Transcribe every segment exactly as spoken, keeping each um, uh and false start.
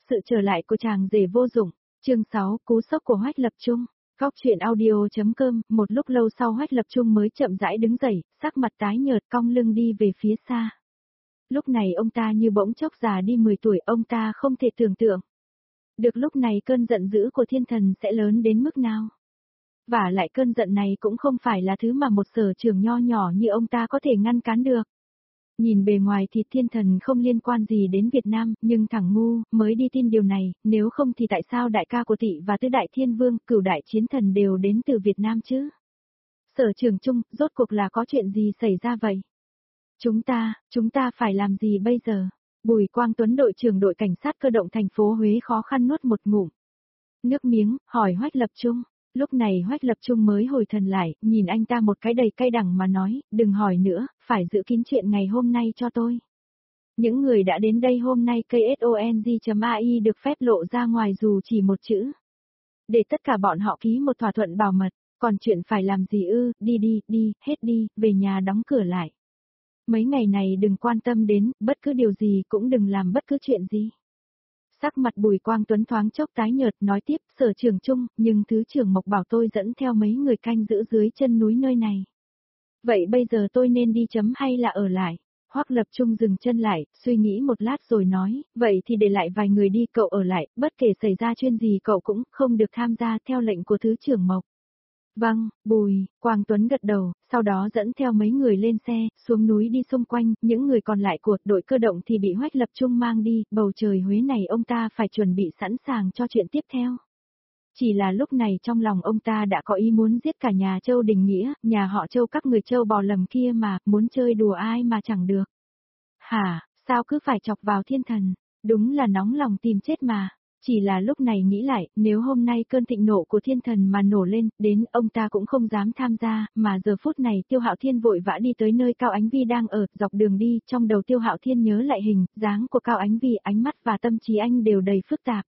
Sự trở lại của chàng rể vô dụng, chương sáu, cú sốc của Hoắc Lập Trung. Góc truyện audio.com, một lúc lâu sau Hoắc Lập Trung mới chậm rãi đứng dậy, sắc mặt tái nhợt cong lưng đi về phía xa. Lúc này ông ta như bỗng chốc già đi mười tuổi, ông ta không thể tưởng tượng được lúc này cơn giận dữ của thiên thần sẽ lớn đến mức nào. Và lại cơn giận này cũng không phải là thứ mà một sở trường nho nhỏ như ông ta có thể ngăn cản được. Nhìn bề ngoài thì thiên thần không liên quan gì đến Việt Nam, nhưng thằng ngu, mới đi tin điều này, nếu không thì tại sao đại ca của Tị và tứ đại thiên vương, cửu đại chiến thần đều đến từ Việt Nam chứ? Sở Trường Trung, rốt cuộc là có chuyện gì xảy ra vậy? Chúng ta, chúng ta phải làm gì bây giờ? Bùi Quang Tuấn đội trưởng đội cảnh sát cơ động thành phố Huế khó khăn nuốt một ngụm nước miếng, hỏi Hoắc Lập Trung. Lúc này Hoắc Lập Trung mới hồi thần lại, nhìn anh ta một cái đầy cay đắng mà nói, đừng hỏi nữa, phải giữ kín chuyện ngày hôm nay cho tôi. Những người đã đến đây hôm nay ksong.ai được phép lộ ra ngoài dù chỉ một chữ. Để tất cả bọn họ ký một thỏa thuận bảo mật, còn chuyện phải làm gì ư, đi đi, đi, hết đi, về nhà đóng cửa lại. Mấy ngày này đừng quan tâm đến, bất cứ điều gì cũng đừng làm bất cứ chuyện gì. Sắc mặt Bùi Quang Tuấn thoáng chốc tái nhợt nói tiếp, Sở Trường Trung, nhưng Thứ trưởng Mộc bảo tôi dẫn theo mấy người canh giữ dưới chân núi nơi này. Vậy bây giờ tôi nên đi chấm hay là ở lại? Hoắc Lập Trung dừng chân lại, suy nghĩ một lát rồi nói, vậy thì để lại vài người đi, cậu ở lại, bất kể xảy ra chuyện gì cậu cũng không được tham gia theo lệnh của Thứ trưởng Mộc. Vâng, Bùi, Quang Tuấn gật đầu, sau đó dẫn theo mấy người lên xe, xuống núi đi xung quanh, những người còn lại của đội cơ động thì bị Hoắc Lập Trung mang đi, bầu trời Huế này ông ta phải chuẩn bị sẵn sàng cho chuyện tiếp theo. Chỉ là lúc này trong lòng ông ta đã có ý muốn giết cả nhà Châu Đình Nghĩa, nhà họ Châu các người Châu bò lầm kia mà, muốn chơi đùa ai mà chẳng được. Hả, sao cứ phải chọc vào thiên thần, đúng là nóng lòng tìm chết mà. Chỉ là lúc này nghĩ lại, nếu hôm nay cơn thịnh nộ của thiên thần mà nổ lên, đến ông ta cũng không dám tham gia, mà giờ phút này Tiêu Hạo Thiên vội vã đi tới nơi Cao Ánh Vi đang ở, dọc đường đi, trong đầu Tiêu Hạo Thiên nhớ lại hình, dáng của Cao Ánh Vi, ánh mắt và tâm trí anh đều đầy phức tạp.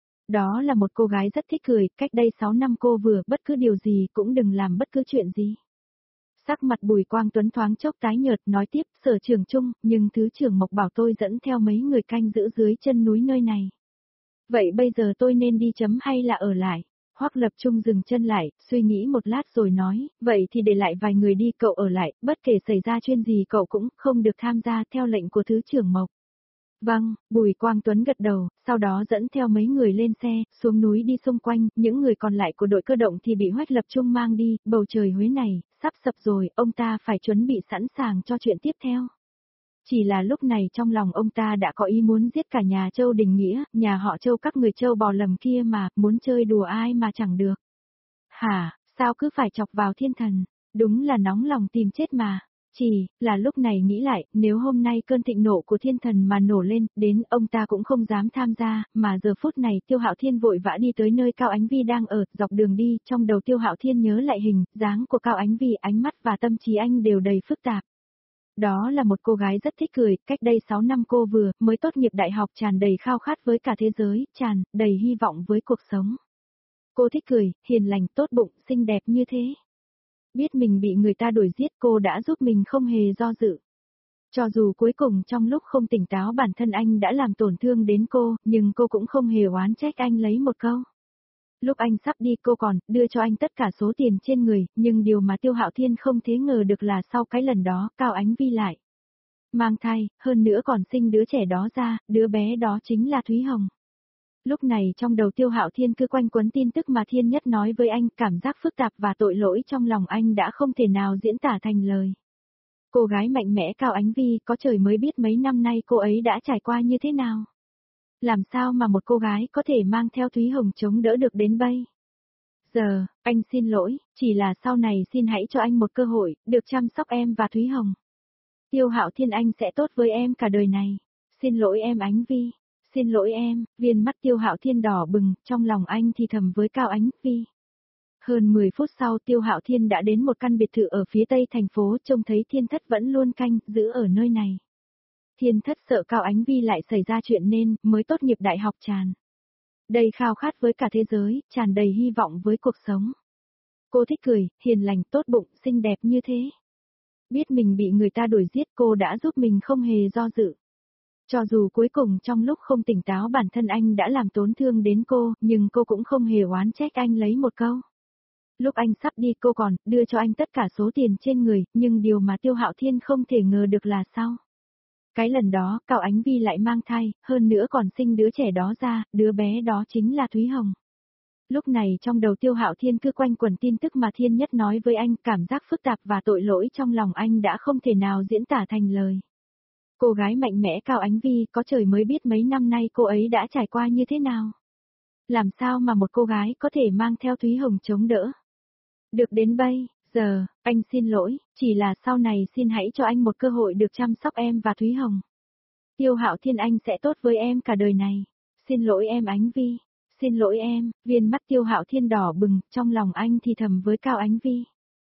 Đó là một cô gái rất thích cười, cách đây sáu năm cô vừa bất cứ điều gì cũng đừng làm bất cứ chuyện gì. Sắc mặt Bùi Quang Tuấn thoáng chốc tái nhợt nói tiếp, Sở Trường Trung, nhưng Thứ trưởng Mộc bảo tôi dẫn theo mấy người canh giữ dưới chân núi nơi này. Vậy bây giờ tôi nên đi chấm hay là ở lại? Hoắc Lập Trung dừng chân lại, suy nghĩ một lát rồi nói, vậy thì để lại vài người đi, cậu ở lại, bất kể xảy ra chuyện gì cậu cũng không được tham gia theo lệnh của Thứ trưởng Mộc. Vâng, Bùi Quang Tuấn gật đầu, sau đó dẫn theo mấy người lên xe, xuống núi đi xung quanh, những người còn lại của đội cơ động thì bị Hoắc Lập Trung mang đi, bầu trời Huế này, sắp sập rồi, ông ta phải chuẩn bị sẵn sàng cho chuyện tiếp theo. Chỉ là lúc này trong lòng ông ta đã có ý muốn giết cả nhà Châu Đình Nghĩa, nhà họ Châu các người Châu bò lầm kia mà, muốn chơi đùa ai mà chẳng được. Hả, sao cứ phải chọc vào thiên thần, đúng là nóng lòng tìm chết mà. Chỉ là lúc này nghĩ lại, nếu hôm nay cơn thịnh nộ của thiên thần mà nổ lên, đến ông ta cũng không dám tham gia, mà giờ phút này Tiêu Hạo Thiên vội vã đi tới nơi Cao Ánh Vi đang ở, dọc đường đi, trong đầu Tiêu Hạo Thiên nhớ lại hình, dáng của Cao Ánh Vi, ánh mắt và tâm trí anh đều đầy phức tạp. Đó là một cô gái rất thích cười, cách đây sáu năm cô vừa mới tốt nghiệp đại học, tràn đầy khao khát với cả thế giới, tràn đầy hy vọng với cuộc sống. Cô thích cười, hiền lành, tốt bụng, xinh đẹp như thế. Biết mình bị người ta đuổi giết, cô đã giúp mình không hề do dự. Cho dù cuối cùng trong lúc không tỉnh táo bản thân anh đã làm tổn thương đến cô, nhưng cô cũng không hề oán trách anh lấy một câu. Lúc anh sắp đi cô còn đưa cho anh tất cả số tiền trên người, nhưng điều mà Tiêu Hạo Thiên không thể ngờ được là sau cái lần đó, Cao Ánh Vi lại mang thai, hơn nữa còn sinh đứa trẻ đó ra, đứa bé đó chính là Thúy Hồng. Lúc này trong đầu Tiêu Hạo Thiên cứ quanh quấn tin tức mà Thiên Nhất nói với anh, cảm giác phức tạp và tội lỗi trong lòng anh đã không thể nào diễn tả thành lời. Cô gái mạnh mẽ Cao Ánh Vi, có trời mới biết mấy năm nay cô ấy đã trải qua như thế nào. Làm sao mà một cô gái có thể mang theo Thúy Hồng chống đỡ được đến bây giờ, anh xin lỗi, chỉ là sau này xin hãy cho anh một cơ hội, được chăm sóc em và Thúy Hồng. Tiêu Hạo Thiên, anh sẽ tốt với em cả đời này. Xin lỗi em Ánh Vi, xin lỗi em, viên mắt Tiêu Hạo Thiên đỏ bừng, trong lòng anh thì thầm với Cao Ánh Vi. Hơn mười phút sau Tiêu Hạo Thiên đã đến một căn biệt thự ở phía tây thành phố, trông thấy Thiên Thất vẫn luôn canh, giữ ở nơi này. Thiên Thất sợ Cao Ánh Vi lại xảy ra chuyện nên, mới tốt nghiệp đại học tràn đầy khao khát với cả thế giới, tràn đầy hy vọng với cuộc sống. Cô thích cười, hiền lành, tốt bụng, xinh đẹp như thế. Biết mình bị người ta đuổi giết, cô đã giúp mình không hề do dự. Cho dù cuối cùng trong lúc không tỉnh táo bản thân anh đã làm tổn thương đến cô, nhưng cô cũng không hề oán trách anh lấy một câu. Lúc anh sắp đi cô còn đưa cho anh tất cả số tiền trên người, nhưng điều mà Tiêu Hạo Thiên không thể ngờ được là sau. Cái lần đó, Cao Ánh Vi lại mang thai, hơn nữa còn sinh đứa trẻ đó ra, đứa bé đó chính là Thúy Hồng. Lúc này trong đầu Tiêu Hạo Thiên cứ quanh quẩn tin tức mà Thiên Nhất nói với anh, cảm giác phức tạp và tội lỗi trong lòng anh đã không thể nào diễn tả thành lời. Cô gái mạnh mẽ Cao Ánh Vi, có trời mới biết mấy năm nay cô ấy đã trải qua như thế nào. Làm sao mà một cô gái có thể mang theo Thúy Hồng chống đỡ. Được đến bây giờ, anh xin lỗi, chỉ là sau này xin hãy cho anh một cơ hội được chăm sóc em và Thúy Hồng. Tiêu Hạo Thiên, anh sẽ tốt với em cả đời này. Xin lỗi em Ánh Vi, xin lỗi em. Viên mắt Tiêu Hạo Thiên đỏ bừng, trong lòng anh thì thầm với Cao Ánh Vi.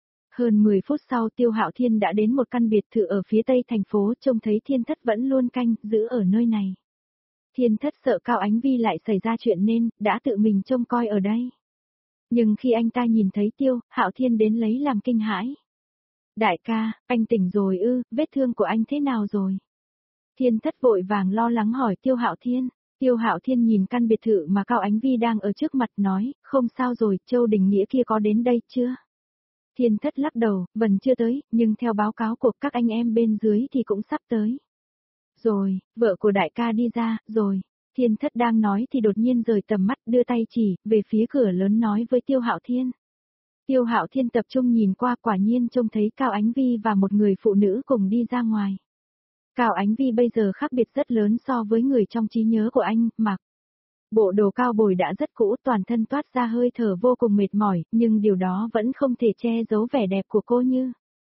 Hơn mười phút sau Tiêu Hạo Thiên đã đến một căn biệt thự ở phía tây thành phố, trông thấy Thiên Thất vẫn luôn canh giữ ở nơi này. Thiên Thất sợ Cao Ánh Vi lại xảy ra chuyện nên đã tự mình trông coi ở đây. Nhưng khi anh ta nhìn thấy Tiêu Hạo Thiên đến lấy làm kinh hãi. Đại ca, anh tỉnh rồi ư, vết thương của anh thế nào rồi? Thiên Thất vội vàng lo lắng hỏi Tiêu Hạo Thiên. Tiêu Hạo Thiên nhìn căn biệt thự mà Cao Ánh Vi đang ở trước mặt nói, không sao rồi, Châu Đình Nghĩa kia có đến đây chưa? Thiên Thất lắc đầu, vẫn chưa tới, nhưng theo báo cáo của các anh em bên dưới thì cũng sắp tới. Rồi, vợ của đại ca đi ra, rồi. Thiên Thất đang nói thì đột nhiên rời tầm mắt, đưa tay chỉ về phía cửa lớn nói với Tiêu Hạo Thiên. Tiêu Hạo Thiên tập trung nhìn qua, quả nhiên trông thấy Cao Ánh Vi và một người phụ nữ cùng đi ra ngoài. Cao Ánh Vi bây giờ khác biệt rất lớn so với người trong trí nhớ của anh, mặc. Bộ đồ cao bồi đã rất cũ, toàn thân toát ra hơi thở vô cùng mệt mỏi, nhưng điều đó vẫn không thể che giấu vẻ đẹp của cô như.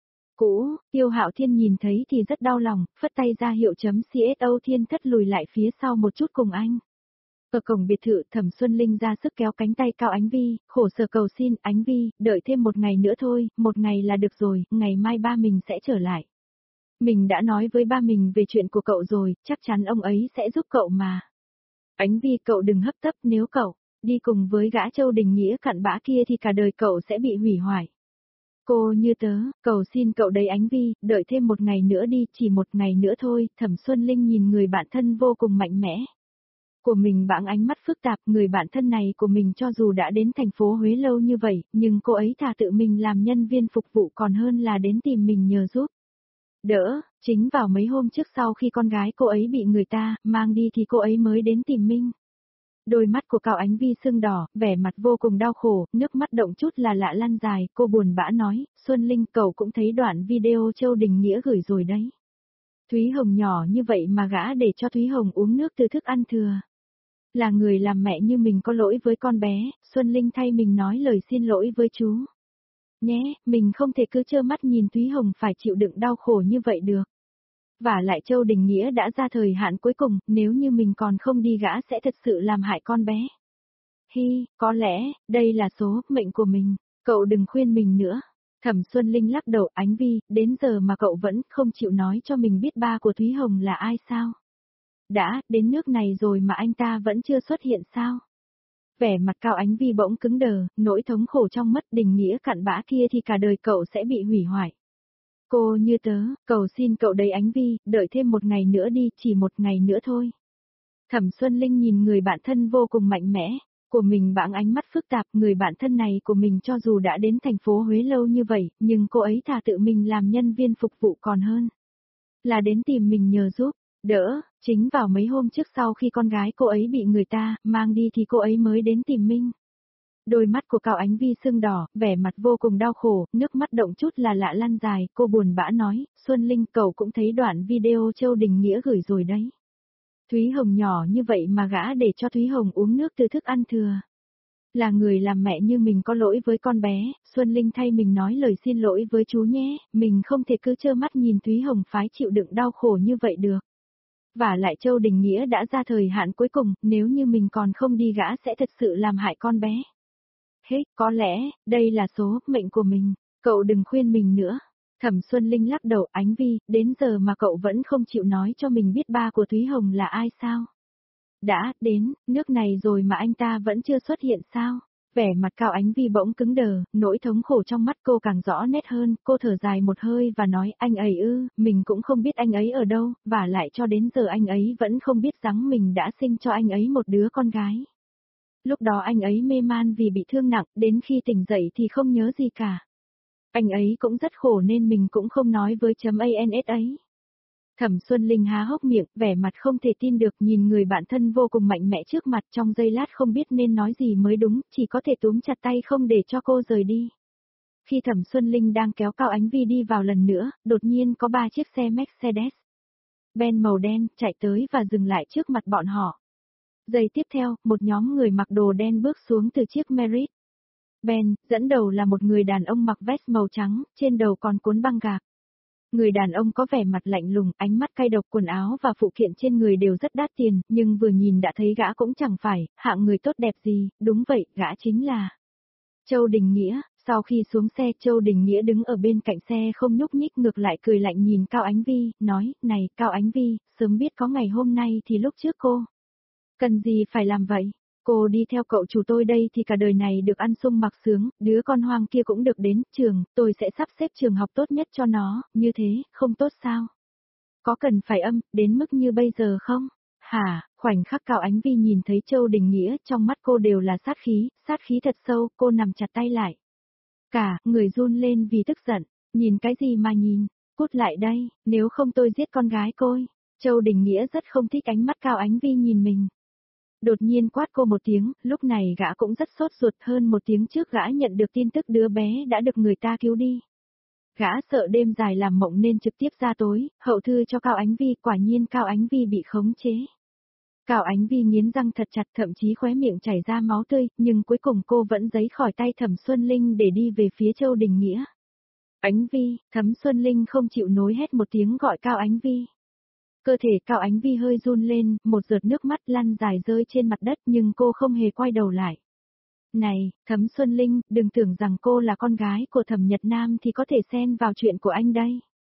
Cũ, Tiêu Hạo Thiên nhìn thấy thì rất đau lòng, phất tay ra hiệu chấm xô. Thiên Thất lùi lại phía sau một chút cùng anh. Ở cổng biệt thự, Thẩm Xuân Linh ra sức kéo cánh tay Cao Ánh Vi, khổ sở cầu xin, Ánh Vi, đợi thêm một ngày nữa thôi, một ngày là được rồi, ngày mai ba mình sẽ trở lại. Mình đã nói với ba mình về chuyện của cậu rồi, chắc chắn ông ấy sẽ giúp cậu mà. Ánh Vi, cậu đừng hấp tấp, nếu cậu đi cùng với gã Châu Đình Nghĩa cặn bã kia thì cả đời cậu sẽ bị hủy hoại. Cô như tớ, cầu xin cậu đấy Ánh Vi, đợi thêm một ngày nữa đi, chỉ một ngày nữa thôi. Thẩm Xuân Linh nhìn người bạn thân vô cùng mạnh mẽ của mình bằng ánh mắt phức tạp, người bạn thân này của mình cho dù đã đến thành phố Huế lâu như vậy, nhưng cô ấy thà tự mình làm nhân viên phục vụ còn hơn là đến tìm mình nhờ giúp. Đỡ, chính vào mấy hôm trước sau khi con gái cô ấy bị người ta mang đi thì cô ấy mới đến tìm mình. Đôi mắt của Cao Ánh Vi sưng đỏ, vẻ mặt vô cùng đau khổ, nước mắt động chút là lạ lăn dài, cô buồn bã nói, Xuân Linh, cậu cũng thấy đoạn video Châu Đình Nghĩa gửi rồi đấy. Thúy Hồng nhỏ như vậy mà gã để cho Thúy Hồng uống nước từ thức ăn thừa. Là người làm mẹ như mình có lỗi với con bé, Xuân Linh thay mình nói lời xin lỗi với chú. Nhé, mình không thể cứ trơ mắt nhìn Thúy Hồng phải chịu đựng đau khổ như vậy được. Và lại Châu Đình Nghĩa đã ra thời hạn cuối cùng, nếu như mình còn không đi gã sẽ thật sự làm hại con bé. Hi, có lẽ, đây là số mệnh của mình, cậu đừng khuyên mình nữa. Thẩm Xuân Linh lắc đầu, Ánh Vi, đến giờ mà cậu vẫn không chịu nói cho mình biết ba của Thúy Hồng là ai sao? Đã, đến nước này rồi mà anh ta vẫn chưa xuất hiện sao? Vẻ mặt Cao Ánh Vi bỗng cứng đờ, nỗi thống khổ trong mất Đình Nghĩa cặn bã kia thì cả đời cậu sẽ bị hủy hoại. Cô như tớ, cầu xin cậu đấy Ánh Vi, đợi thêm một ngày nữa đi, chỉ một ngày nữa thôi. Thẩm Xuân Linh nhìn người bạn thân vô cùng mạnh mẽ của mình bằng ánh mắt phức tạp, người bạn thân này của mình cho dù đã đến thành phố Huế lâu như vậy, nhưng cô ấy thà tự mình làm nhân viên phục vụ còn hơn là đến tìm mình nhờ giúp. Đỡ, chính vào mấy hôm trước sau khi con gái cô ấy bị người ta mang đi thì cô ấy mới đến tìm mình. Đôi mắt của Cao Ánh Vi sưng đỏ, vẻ mặt vô cùng đau khổ, nước mắt động chút là lạ lăn dài, cô buồn bã nói, Xuân Linh, cậu cũng thấy đoạn video Châu Đình Nghĩa gửi rồi đấy. Thúy Hồng nhỏ như vậy mà gã để cho Thúy Hồng uống nước từ thức ăn thừa. Là người làm mẹ như mình có lỗi với con bé, Xuân Linh thay mình nói lời xin lỗi với chú nhé, mình không thể cứ trơ mắt nhìn Thúy Hồng phái chịu đựng đau khổ như vậy được. Và lại Châu Đình Nghĩa đã ra thời hạn cuối cùng, nếu như mình còn không đi gã sẽ thật sự làm hại con bé. Hết, có lẽ, đây là số mệnh của mình, cậu đừng khuyên mình nữa. Thẩm Xuân Linh lắc đầu, Ánh Vi, đến giờ mà cậu vẫn không chịu nói cho mình biết ba của Thúy Hồng là ai sao? Đã, đến, nước này rồi mà anh ta vẫn chưa xuất hiện sao? Vẻ mặt Cao Ánh Vi bỗng cứng đờ, nỗi thống khổ trong mắt cô càng rõ nét hơn, cô thở dài một hơi và nói anh ấy ư, mình cũng không biết anh ấy ở đâu, và lại cho đến giờ anh ấy vẫn không biết rằng mình đã sinh cho anh ấy một đứa con gái. Lúc đó anh ấy mê man vì bị thương nặng, đến khi tỉnh dậy thì không nhớ gì cả. Anh ấy cũng rất khổ nên mình cũng không nói với chấm ans ấy. Thẩm Xuân Linh há hốc miệng, vẻ mặt không thể tin được nhìn người bạn thân vô cùng mạnh mẽ trước mặt trong giây lát không biết nên nói gì mới đúng, chỉ có thể túm chặt tay không để cho cô rời đi. Khi Thẩm Xuân Linh đang kéo Cao Ánh Vi đi vào lần nữa, đột nhiên có ba chiếc xe Mercedes Benz màu đen chạy tới và dừng lại trước mặt bọn họ. Giây tiếp theo, một nhóm người mặc đồ đen bước xuống từ chiếc Mercedes Benz, dẫn đầu là một người đàn ông mặc vest màu trắng, trên đầu còn cuốn băng gạc. Người đàn ông có vẻ mặt lạnh lùng, ánh mắt cay độc, quần áo và phụ kiện trên người đều rất đắt tiền, nhưng vừa nhìn đã thấy gã cũng chẳng phải hạng người tốt đẹp gì, đúng vậy, gã chính là Châu Đình Nghĩa. Sau khi xuống xe, Châu Đình Nghĩa đứng ở bên cạnh xe không nhúc nhích, ngược lại cười lạnh nhìn Cao Ánh Vi, nói, này, Cao Ánh Vi, sớm biết có ngày hôm nay thì lúc trước cô cần gì phải làm vậy? Cô đi theo cậu chủ tôi đây thì cả đời này được ăn sung mặc sướng, đứa con hoang kia cũng được đến trường, tôi sẽ sắp xếp trường học tốt nhất cho nó, như thế, không tốt sao? Có cần phải âm, đến mức như bây giờ không? Hả, khoảnh khắc Cao Ánh Vi nhìn thấy Châu Đình Nghĩa, trong mắt cô đều là sát khí, sát khí thật sâu, cô nằm chặt tay lại. Cả, người run lên vì tức giận, nhìn cái gì mà nhìn, cút lại đây, nếu không tôi giết con gái côi. Châu Đình Nghĩa rất không thích ánh mắt Cao Ánh Vi nhìn mình. Đột nhiên quát cô một tiếng, lúc này gã cũng rất sốt ruột, hơn một tiếng trước gã nhận được tin tức đứa bé đã được người ta cứu đi. Gã sợ đêm dài làm mộng nên trực tiếp ra tối, hậu thư cho Cao Ánh Vi, quả nhiên Cao Ánh Vi bị khống chế. Cao Ánh Vi nghiến răng thật chặt, thậm chí khóe miệng chảy ra máu tươi, nhưng cuối cùng cô vẫn giấy khỏi tay Thẩm Xuân Linh để đi về phía Châu Đình Nghĩa. Ánh Vi, Thẩm Xuân Linh không chịu nổi hét một tiếng gọi Cao Ánh Vi. Cơ thể Cao Ánh Vi hơi run lên, một giọt nước mắt lăn dài rơi trên mặt đất nhưng cô không hề quay đầu lại. Này, Thẩm Xuân Linh, đừng tưởng rằng cô là con gái của Thẩm Nhật Nam thì có thể xen vào chuyện của anh đây.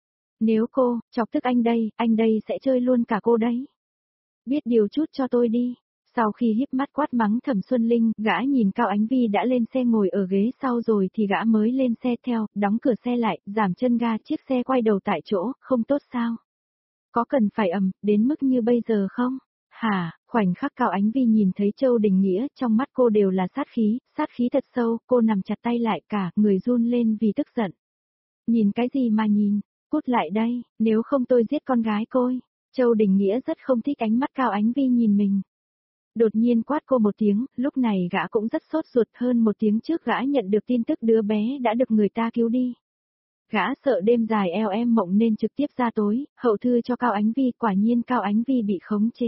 Nếu cô chọc tức anh đây, anh đây sẽ chơi luôn cả cô đấy. Biết điều chút cho tôi đi. Sau khi híp mắt quát mắng Thẩm Xuân Linh, gã nhìn Cao Ánh Vi đã lên xe ngồi ở ghế sau rồi thì gã mới lên xe theo, đóng cửa xe lại, giảm chân ga, chiếc xe quay đầu tại chỗ, không tốt sao? Có cần phải ầm, đến mức như bây giờ không? Hả, khoảnh khắc Cao Ánh Vi nhìn thấy Châu Đình Nghĩa, trong mắt cô đều là sát khí, sát khí thật sâu, cô nằm chặt tay lại, cả người run lên vì tức giận. Nhìn cái gì mà nhìn, cút lại đây, nếu không tôi giết con gái côi. Châu Đình Nghĩa rất không thích ánh mắt Cao Ánh Vi nhìn mình. Đột nhiên quát cô một tiếng, lúc này gã cũng rất sốt ruột, hơn một tiếng trước gã nhận được tin tức đứa bé đã được người ta cứu đi. Gã sợ đêm dài eo em mộng nên trực tiếp ra tối, hậu thư cho Cao Ánh Vi, quả nhiên Cao Ánh Vi bị khống chế.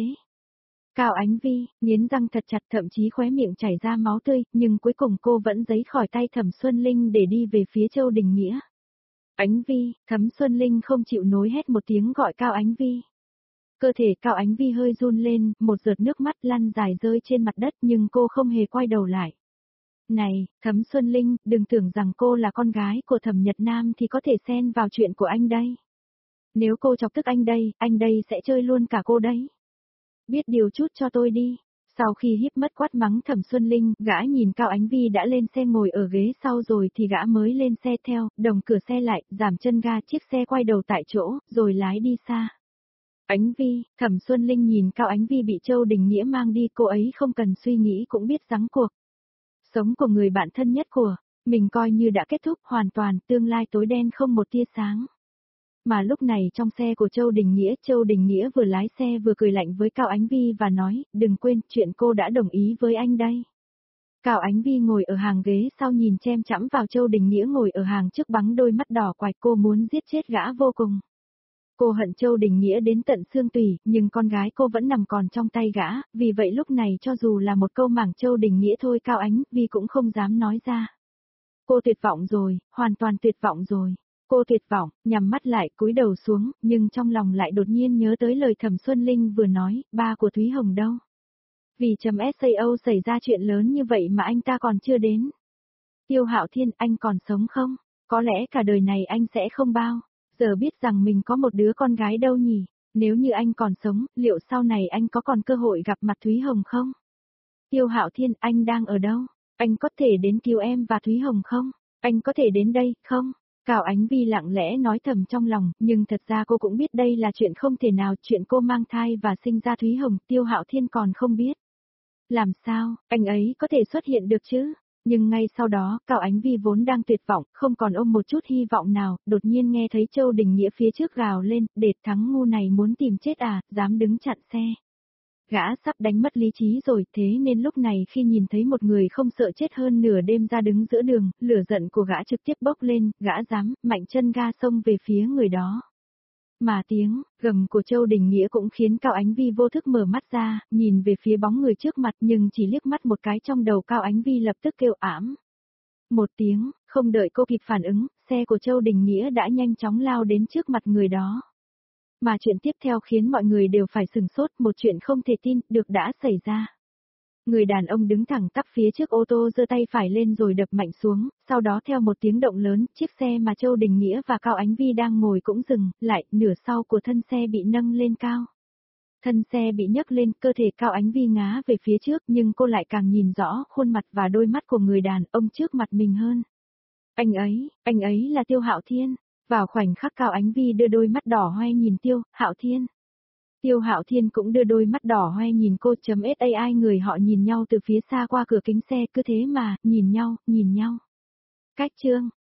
Cao Ánh Vi, nghiến răng thật chặt, thậm chí khóe miệng chảy ra máu tươi, nhưng cuối cùng cô vẫn giấy khỏi tay Thẩm Xuân Linh để đi về phía Châu Đình Nghĩa. Ánh Vi, Thẩm Xuân Linh không chịu nổi hét một tiếng gọi Cao Ánh Vi. Cơ thể Cao Ánh Vi hơi run lên, một giọt nước mắt lăn dài rơi trên mặt đất nhưng cô không hề quay đầu lại. Này, Thẩm Xuân Linh, đừng tưởng rằng cô là con gái của Thẩm Nhật Nam thì có thể xen vào chuyện của anh đây. Nếu cô chọc tức anh đây, anh đây sẽ chơi luôn cả cô đấy. Biết điều chút cho tôi đi. Sau khi híp mắt quát mắng Thẩm Xuân Linh, gã nhìn Cao Ánh Vi đã lên xe ngồi ở ghế sau rồi thì gã mới lên xe theo, đồng cửa xe lại, giảm chân ga, chiếc xe quay đầu tại chỗ, rồi lái đi xa. Ánh Vi, Thẩm Xuân Linh nhìn Cao Ánh Vi bị Châu Đình Nghĩa mang đi, cô ấy không cần suy nghĩ cũng biết rắn cuộc. Sống của người bạn thân nhất của mình coi như đã kết thúc hoàn toàn, tương lai tối đen không một tia sáng. Mà lúc này trong xe của Châu Đình Nghĩa, Châu Đình Nghĩa vừa lái xe vừa cười lạnh với Cao Ánh Vi và nói, đừng quên chuyện cô đã đồng ý với anh đây. Cao Ánh Vi ngồi ở hàng ghế sau nhìn chem chẵm vào Châu Đình Nghĩa ngồi ở hàng trước, bắn đôi mắt đỏ quạch, cô muốn giết chết gã vô cùng. Cô hận Châu Đình Nghĩa đến tận xương tủy, nhưng con gái cô vẫn nằm còn trong tay gã, vì vậy lúc này cho dù là một câu mảng Châu Đình Nghĩa thôi Cao Ánh Vi cũng không dám nói ra. Cô tuyệt vọng rồi, hoàn toàn tuyệt vọng rồi. Cô tuyệt vọng, nhắm mắt lại cúi đầu xuống, nhưng trong lòng lại đột nhiên nhớ tới lời Thẩm Xuân Linh vừa nói, ba của Thúy Hồng đâu. Vì chấm sao xảy ra chuyện lớn như vậy mà anh ta còn chưa đến. Tiêu Hạo Thiên, anh còn sống không? Có lẽ cả đời này anh sẽ không bao giờ biết rằng mình có một đứa con gái đâu nhỉ? Nếu như anh còn sống, liệu sau này anh có còn cơ hội gặp mặt Thúy Hồng không? Tiêu Hạo Thiên, anh đang ở đâu? Anh có thể đến cứu em và Thúy Hồng không? Anh có thể đến đây, không? Cao Ánh Vi lặng lẽ nói thầm trong lòng, nhưng thật ra cô cũng biết đây là chuyện không thể nào, chuyện cô mang thai và sinh ra Thúy Hồng, Tiêu Hạo Thiên còn không biết. Làm sao, anh ấy có thể xuất hiện được chứ? Nhưng ngay sau đó, Cao Ánh Vi vốn đang tuyệt vọng, không còn ôm một chút hy vọng nào, đột nhiên nghe thấy Châu Đình Nghĩa phía trước gào lên, Đệt Thắng ngu này muốn tìm chết à, dám đứng chặn xe. Gã sắp đánh mất lý trí rồi, thế nên lúc này khi nhìn thấy một người không sợ chết hơn nửa đêm ra đứng giữa đường, lửa giận của gã trực tiếp bốc lên, gã dám, mạnh chân ga xông về phía người đó. Mà tiếng gầm của Châu Đình Nghĩa cũng khiến Cao Ánh Vi vô thức mở mắt ra, nhìn về phía bóng người trước mặt nhưng chỉ liếc mắt một cái trong đầu Cao Ánh Vi lập tức kêu ảm. Một tiếng, không đợi cô kịp phản ứng, xe của Châu Đình Nghĩa đã nhanh chóng lao đến trước mặt người đó. Mà chuyện tiếp theo khiến mọi người đều phải sửng sốt, một chuyện không thể tin được đã xảy ra. Người đàn ông đứng thẳng tắp phía trước ô tô giơ tay phải lên rồi đập mạnh xuống, sau đó theo một tiếng động lớn, chiếc xe mà Châu Đình Nghĩa và Cao Ánh Vi đang ngồi cũng dừng, lại, nửa sau của thân xe bị nâng lên cao. Thân xe bị nhấc lên, cơ thể Cao Ánh Vi ngá về phía trước nhưng cô lại càng nhìn rõ khuôn mặt và đôi mắt của người đàn ông trước mặt mình hơn. Anh ấy, anh ấy là Tiêu Hạo Thiên. Vào khoảnh khắc Cao Ánh Vi đưa đôi mắt đỏ hoe nhìn Tiêu Hạo Thiên. Tiêu Hạo Thiên cũng đưa đôi mắt đỏ hoe nhìn cô chấm sai người họ nhìn nhau từ phía xa qua cửa kính xe cứ thế mà, nhìn nhau, nhìn nhau. Cách chương